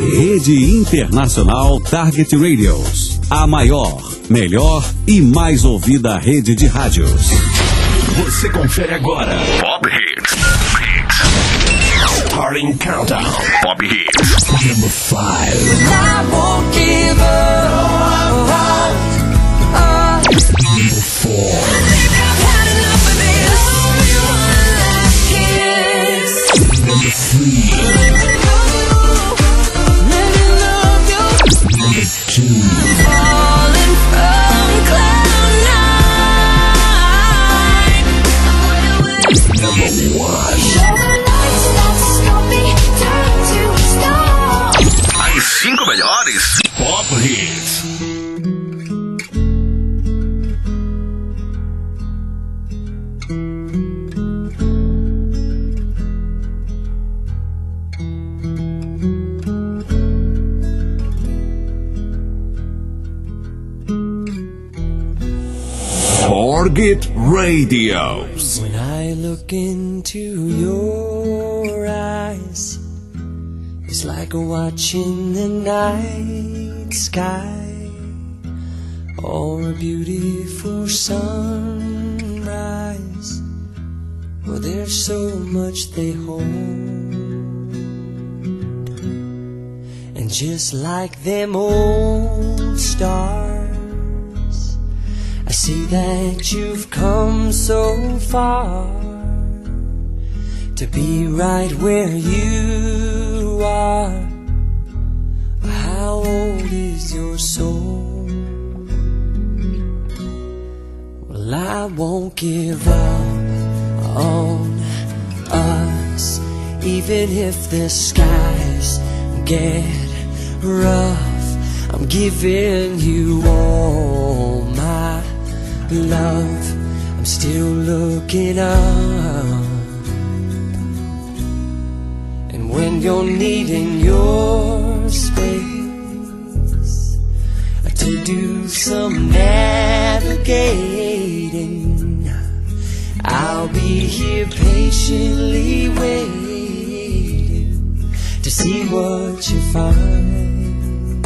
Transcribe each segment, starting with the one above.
Rede Internacional Target Radios. A maior, melhor e mais ouvida rede de rádios. Você confere agora Pop Hits. Starting Countdown. Pop Hits. Number 5. I won't give up. Number 4. I've had enough of this. Number 3. Let me love you. Number 2. Falling from cloud nine. Number 1. As 5 melhores Pop Hits. Target Radios. When I look into your eyes, it's like watching the night sky or a beautiful sunrise. Well, there's so much they hold, and just like them old stars, I see that you've come so far to be right where you are. How old is your soul? Well, I won't give up on us, even if the skies get rough. I'm giving you all my love. I'm still looking up. And when you're needing your space to do some navigating, I'll be here patiently waiting to see what you find.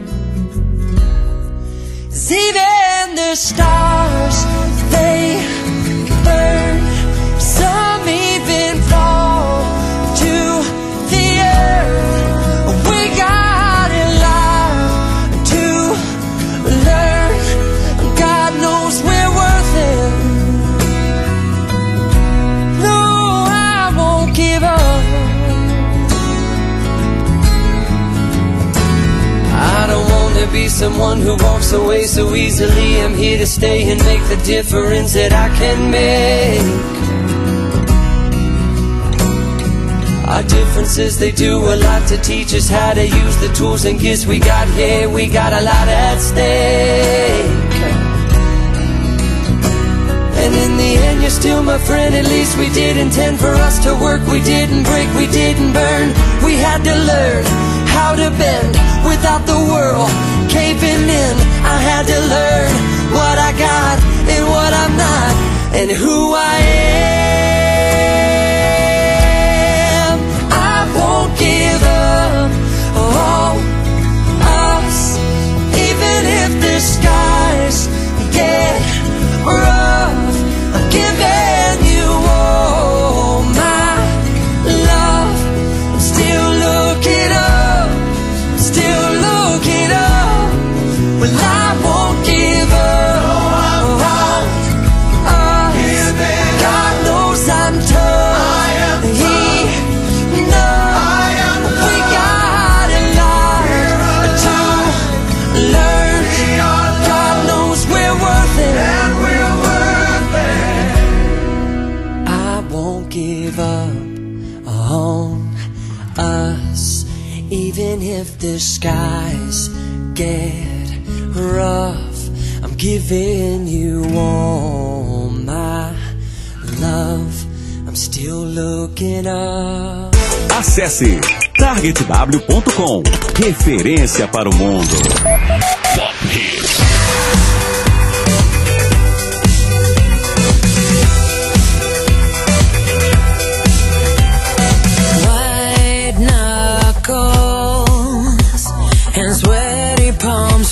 'Cause even the stars, they burn. Some even fall to the earth. We got a lot to learn. God knows we're worth it. No, I won't give up. I don't want to be someone who walks away so easily. I'm here to stay and make the difference that I can make. Our differences, they do a lot to teach us how to use the tools and gifts we got here. We got a lot at stake. And in the end, you're still my friend. At least we did intend for us to work. We didn't break, we didn't burn. We had to learn how to bend without the world caving in. I had to learn what I got and what I'm not, and who I am. I won't give up on us, even if the skies get rough. I'm giving you all my love. I'm still looking up, still looking up. Well, I won't give up. God knows I'm tough. He knows we got a lot to learn. God knows we're worth it. I won't give up on us, even if the skies get rough. I'm giving you all my love. I'm still looking up. Acesse targetw.com. Referência para o mundo. Pop Hits. White knuckle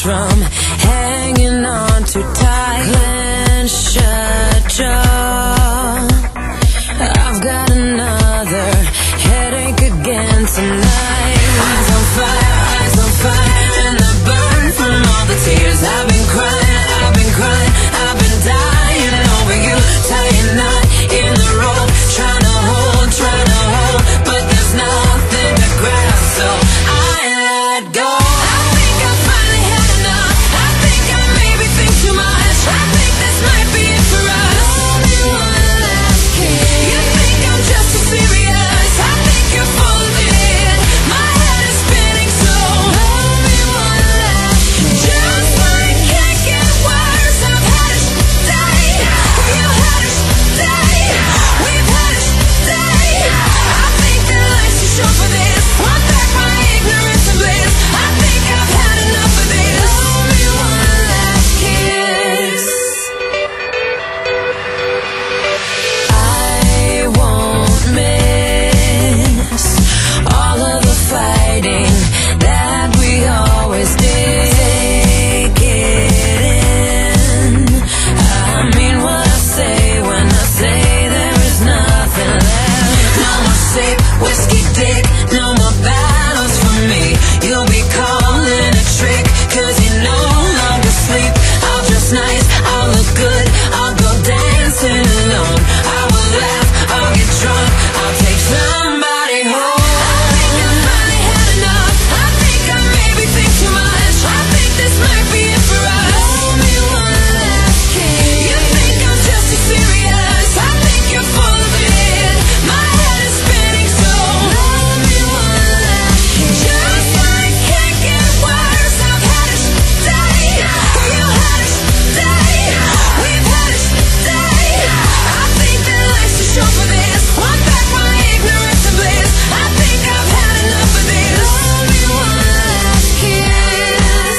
from hanging on too tight. Clench your jaw. I've got another headache again tonight. Eyes on fire, and I burn from all the tears. I've been crying, I've been dying over you. Tying knot in the rope, trying to hold, but there's nothing to grab, so I let go. I think I finally had enough. I think I maybe think too much. I think this might be it for us. Only one last kiss. You think I'm just too serious? I think you're full of it. My head is spinning slow. Only one last kiss. Just when it can't get worse, I've had it today. You had it today. We've had it today. I think that life's too short for this. Want back my ignorance and bliss. I think I've had enough of this. Only one last kiss. I won't miss all of the fighting that we always did. Take it in. I mean what I say when I say there is nothing left. No more sip, whiskey dick, no more battles for me. You'll be calling a trick, cause you no longer sleep. I'll dress nice, I'll look good, I'll go dancing alone. I will laugh, I'll get drunk, I'll take somebody home. I think I finally had enough. I think I maybe think too much. I think this might be it for us. Only one last kiss. You think I'm just too serious? I think you're full of it. My head is spinning so. Only one last kiss. Just when it can't get worse, I've had it today. You had it today. We've had it today. I think that life's too short for this. Want back my ignorance and bliss. I think I've had enough of this. Only one last kiss.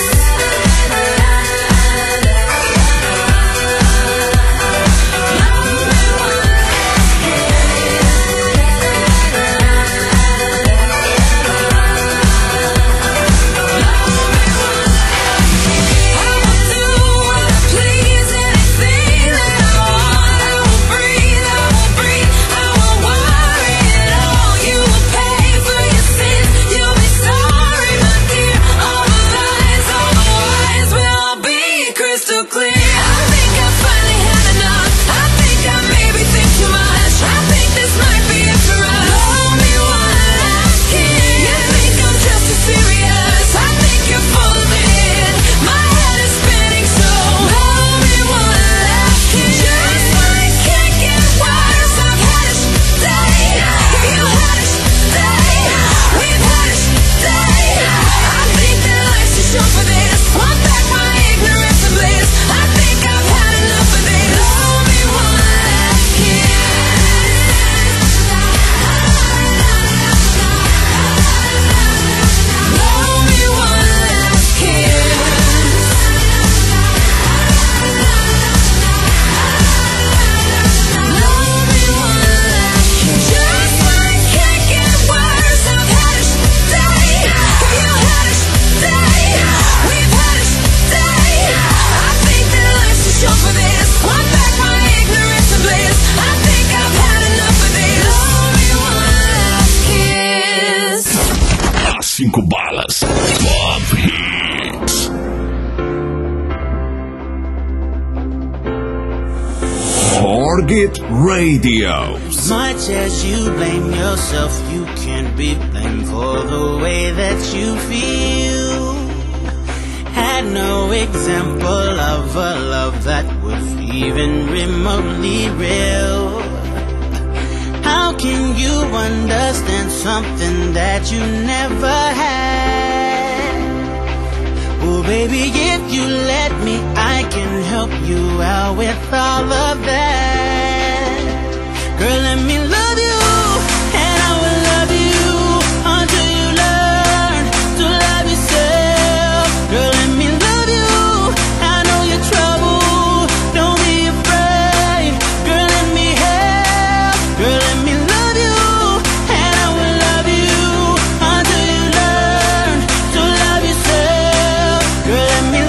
I will do what I please, anything that I want. I will breathe, I will worry it all. You will pay for your sins, you'll be sorry, my dear. All the lies, all the lies will all be crystal clear. I think I finally had enough. I think I maybe think too much. I think this might be it for us. Only one last kiss. You think I'm just too serious? I think you're full of it. My head is spinning so. Only one last kiss. Just when it can't get worse, I've had it today. You had it today. We've had it today. I think that life's too short for this. Want back my ignorance and bliss. I think I've had enough of this. Only one last kiss. Only one last kiss. Only one last kiss. Just when it can't get worse, I've had it today. You had it today. We've had it today. I think that life's too short for this. Want back my ignorance and bliss. I think I've had enough of this. Only one last kiss. As 5 balas. Top Hits. Target Radio. As much as you blame yourself, you can't be blamed for the way that you feel. Had no example of a love that was even remotely real. How can you understand something that you never had? Oh baby, if you let me, I can help you out with all of that. Girl, let me love you, and I will love you until you learn to love yourself. Girl, let me love you, I know you're trouble, don't be afraid. Girl, let me help. Girl, let me love you, and I will love you until you learn to love yourself. Girl, let me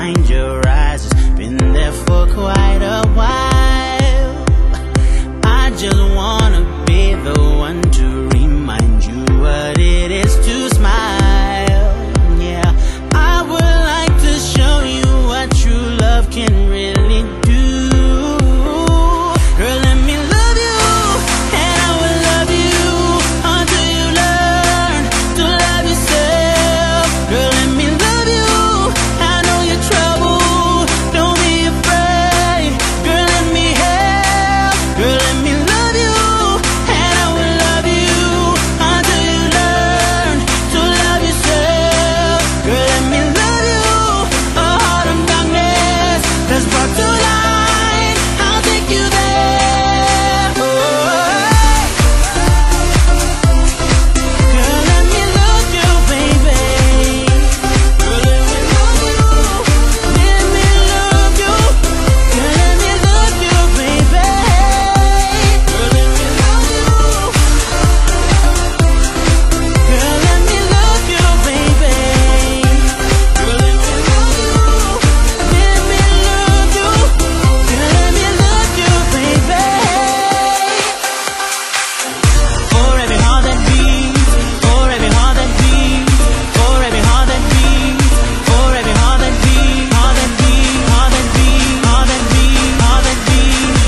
behind your eyes has been there for quite a while. I just wanna be the one to remind you what it is to smile. Yeah, I would like to show you what true love can really do. Girl, let me love you, and I will love you until you learn to love yourself. Girl, let me love you, I know you're troubled, don't be afraid. Girl, let me help. Girl, let me love you, and I will love you until you learn to love yourself. Girl, let me love you, a heart of darkness that's brought to light. I'll take you there. Oh. Girl, let me love you, baby. Girl, let me love you. Let me love you. Girl, let me love you, baby. Girl, let me love you. Girl, let me love you, baby. Girl, let me love you. Let me love you. Girl, let me love you, baby. For every heart that beats, for every heart that beats, for every heart that beats, for every heart that beats, heart that beats, heart that beats, heart that beats, heart that beats.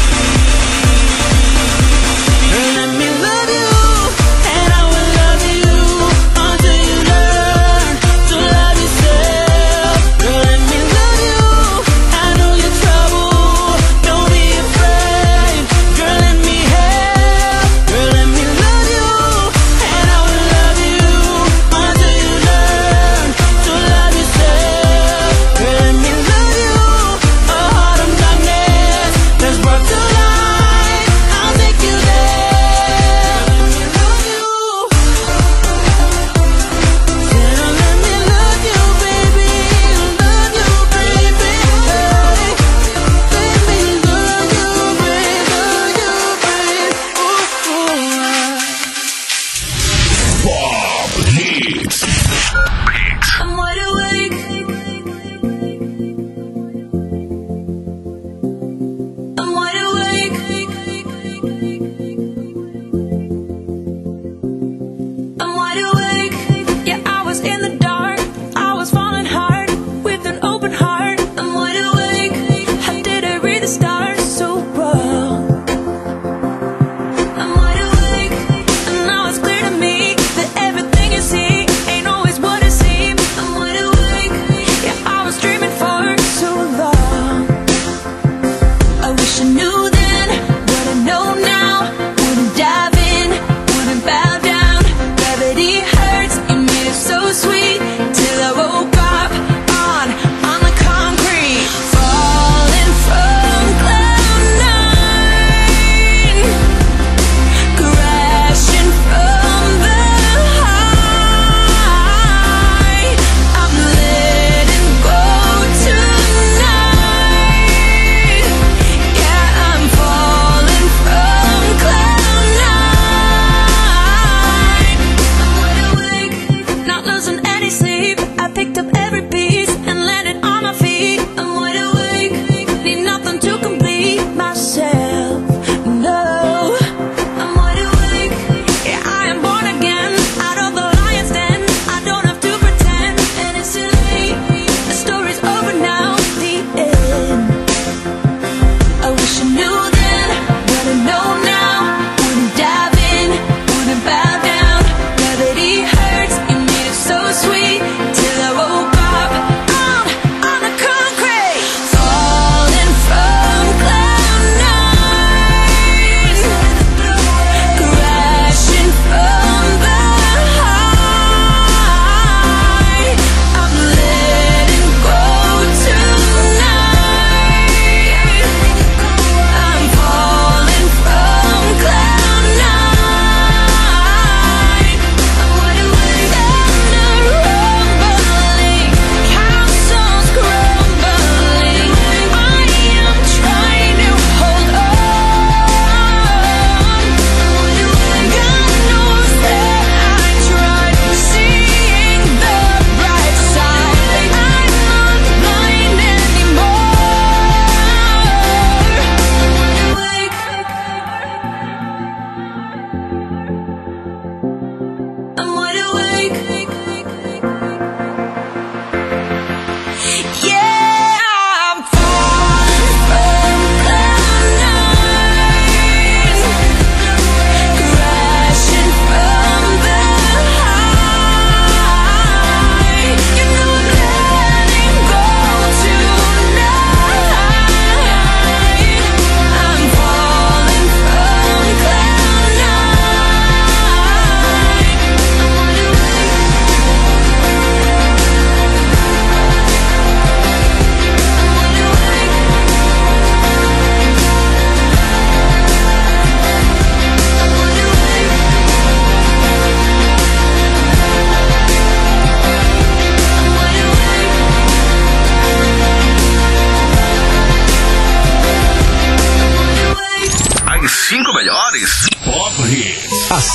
Girl, let me love you, and I will love you until you learn to love yourself. Girl, let me love you, I know you're troubled, don't be afraid. Girl, let me help. Girl, let me love you, and I will love you until you learn to love yourself. Girl, let me love you, a heart of darkness that's brought to light. I'll take you there. Let me love you. Girl, let me love you, baby. Love you, baby. Let me love you, baby. Pop Hits. I'm wide awake. I'm wide awake. I'm wide awake. Yeah, I was in the dark. I was falling hard with an open heart. I'm wide awake. How did I read the stars so well? I'm wide awake, and now it's clear to me that everything you see ain't always what it seems. I'm wide awake.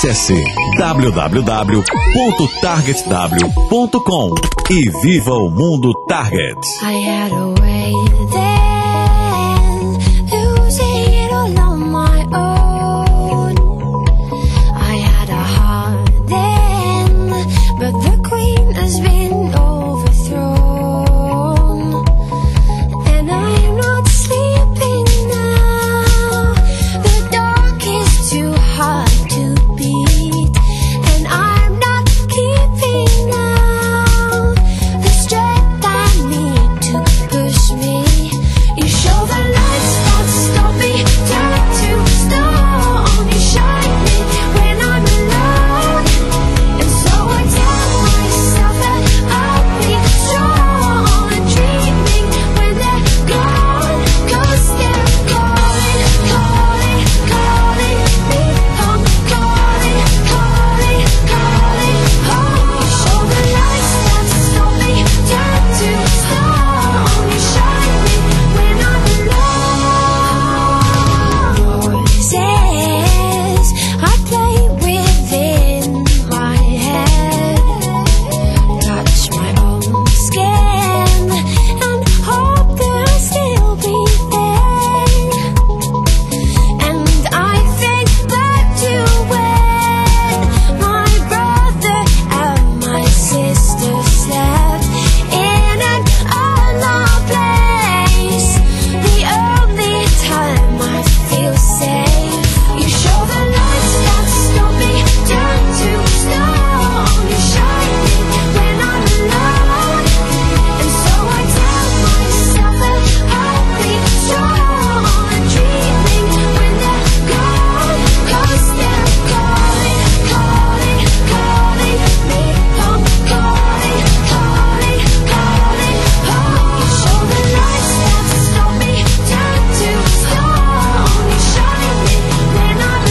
Acesse www.targetw.com e viva o mundo Target. I had a way then, losing it all on my own. I had a heart then, but the queen has been overthrown. And I'm not sleeping now, the dark is too hard to beat. And I'm not keeping now the strength I need to push me. You show the lights that stop me, turn to stone. You shine me when I'm alone, and so I tell myself that I'll be strong and dreaming when they're gone, 'cause they're calling, calling, calling me home, calling, calling, calling home. You show the lights that stop me, turn to stone. You shine me when I'm alone. Voices I play within my head, touch my own skin and hope they'll still be there. And I think back to when my brother and my sister slept in an unknown place, the only time I feel safe. You show the lights that stop me, turn to stone. You shine me when I'm alone, and so I tell myself that I'll be strong and dreaming when they're gone, 'cause they're calling, calling, calling me home, calling, calling, calling home. You show the lights that stop me, turn to stone. You shine me when I'm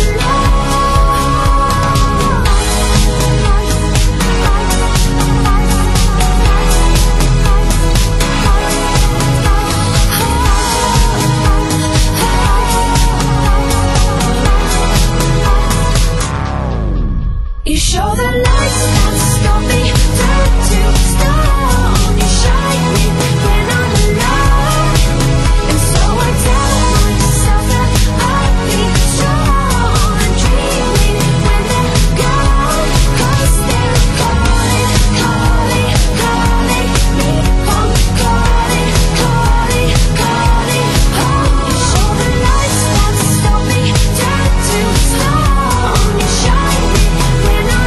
You show the lights that stop me, turn to stone. You shine me when I'm alone, and so I tell myself that I'll be strong and dreaming when they're gone, 'cause they're calling, calling, calling me home, calling, calling, calling home. You show the lights that stop me, turn to stone. You shine me when I'm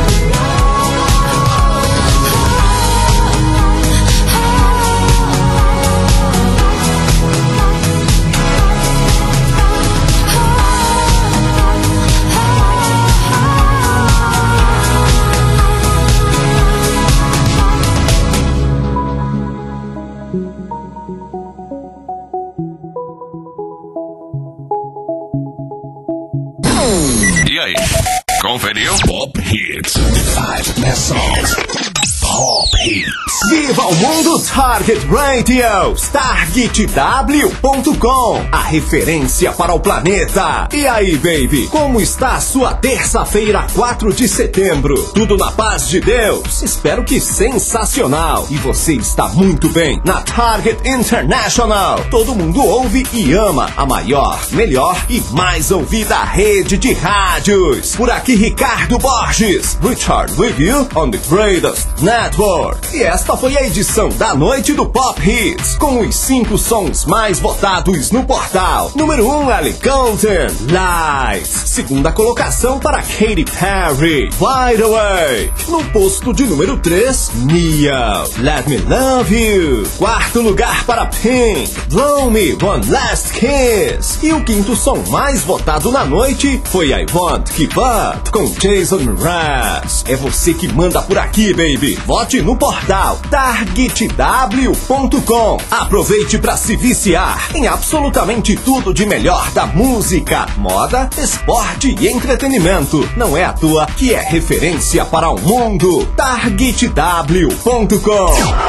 E aí, conferiu? Pop Hits. 5 best songs. Pop Hits. Viva o mundo Target Radio! TargetW.com, a referência para o planeta. E aí, baby, como está a sua terça-feira, 4 de setembro? Tudo na paz de Deus? Espero que sensacional. E você está muito bem na Target International. Todo mundo ouve e ama a maior, melhor e mais ouvida rede de rádios. Por aqui, Ricardo Borges. Richard with you on the greatest network. E esta foi a edição da noite do Pop Hits, com os 5 sons mais votados no portal. Número 1, Ellie Goulding, Lights. Segunda colocação para Katy Perry, Wide Awake. No posto de número 3, Neo, Let Me Love You. Quarto lugar para Pink, Blow Me One Last Kiss. E o quinto som mais votado na noite foi I Won't Give Up, com Jason Mraz. É você que manda por aqui, baby. Vote no portal TargetW.com. Aproveite para se viciar em absolutamente tudo de melhor da música, moda, esporte e entretenimento. Não é à toa que é referência para o mundo. TargetW.com.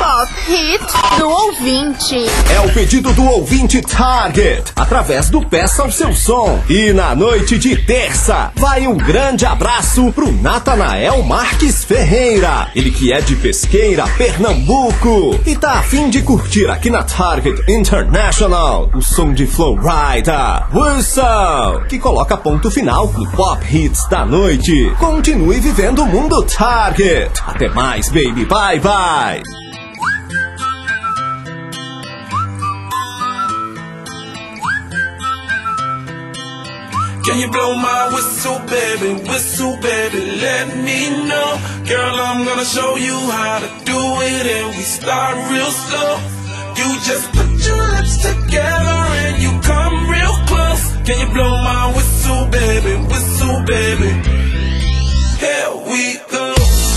Hit do ouvinte. É o pedido do ouvinte Target, através do Peça o Seu Som. E na noite de terça, vai um grande abraço pro Natanael Marques Ferreira. Ele que é de Pesqueira, Pernambuco. E tá a fim de curtir aqui na Target International o som de Flowrider, Wilson, que coloca ponto final no Pop Hits da noite. Continue vivendo o mundo Target. Até mais, baby. Bye, bye. Can you blow my whistle, baby, let me know. Girl, I'm gonna show you how to do it, and we start real slow. You just put your lips together and you come real close. Can you blow my whistle, baby, here we go.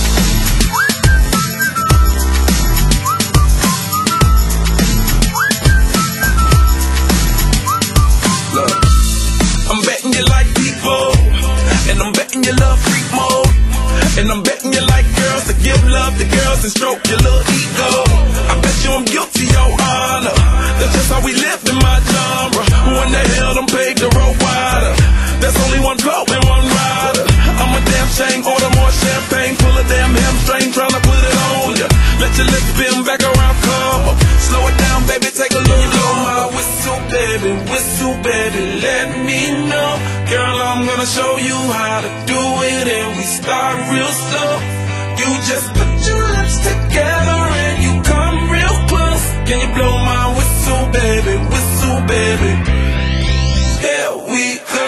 Look, I'm betting you like people, and I'm betting you love freak mode, and I'm betting you like girls to give love to girls and stroke your little ego. I bet you I'm guilty, your honor. That's just how we live in my genre. Who in the hell done paved the road wider? There's only one blow and one rider. I'm a damn shame, order more champagne, pull a damn hamstring, tryna put it on ya. Let your lips spin back around, come up. Slow it down, baby, take a look. Blow my whistle, baby, let me know. Girl, I'm gonna show you how to do it, and we start real slow. You just put your lips together and you come real close. Can you blow my whistle, baby, here we go.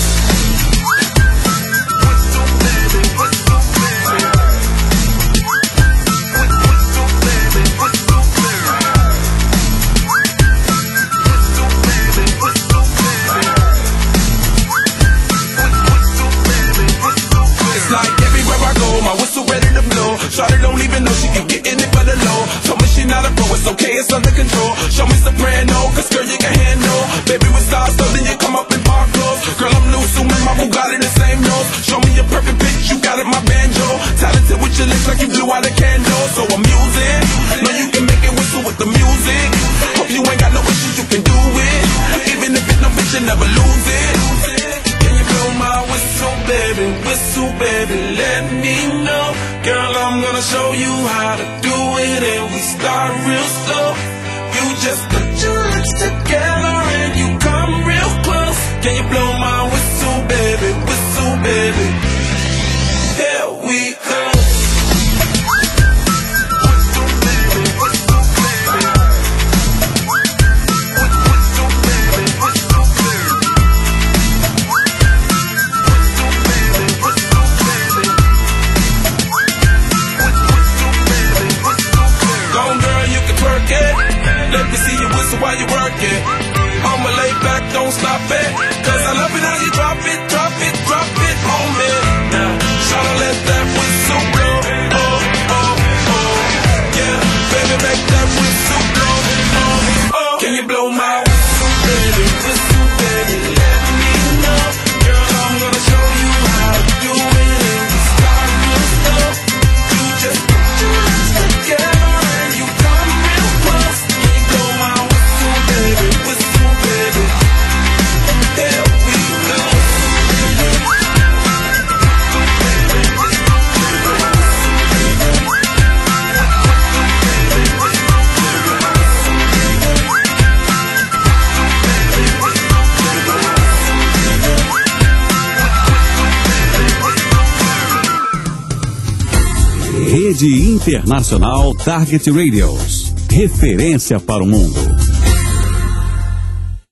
Shawty don't even know she can get in it for the low. Told me she not a pro, it's okay, it's under control. Show me soprano, cause girl you can handle. Baby with stars, so then you come up in park clothes. Girl I'm new, so my Bugatti the same nose. Show me a perfect pitch, you got it, my banjo. Talented with your lips like you blew out a candle. So I'm using, know you can make it whistle with the music. Hope you ain't got no issues, you can do it. Even if it's no bitch, you never lose it. Can you blow my whistle, baby, let me know. Girl, I'm gonna show you how to do it, and we start real slow. You just put your lips together and you come real close. Can you blow my whistle, baby, here we go. Let me see you whistle while you work it. I'ma lay back, don't stop it. Cause I love it how you drop it on me. Now, tryna let that whistle blow. Oh, oh, oh. Yeah, baby, make that whistle blow. Oh, oh. Can you blow my whistle, baby, let me know. Girl, I'm gonna show you how to do it, and we start real slow. You just put your lips together and you come real close. Rede Internacional Target Radios. Referência para o mundo.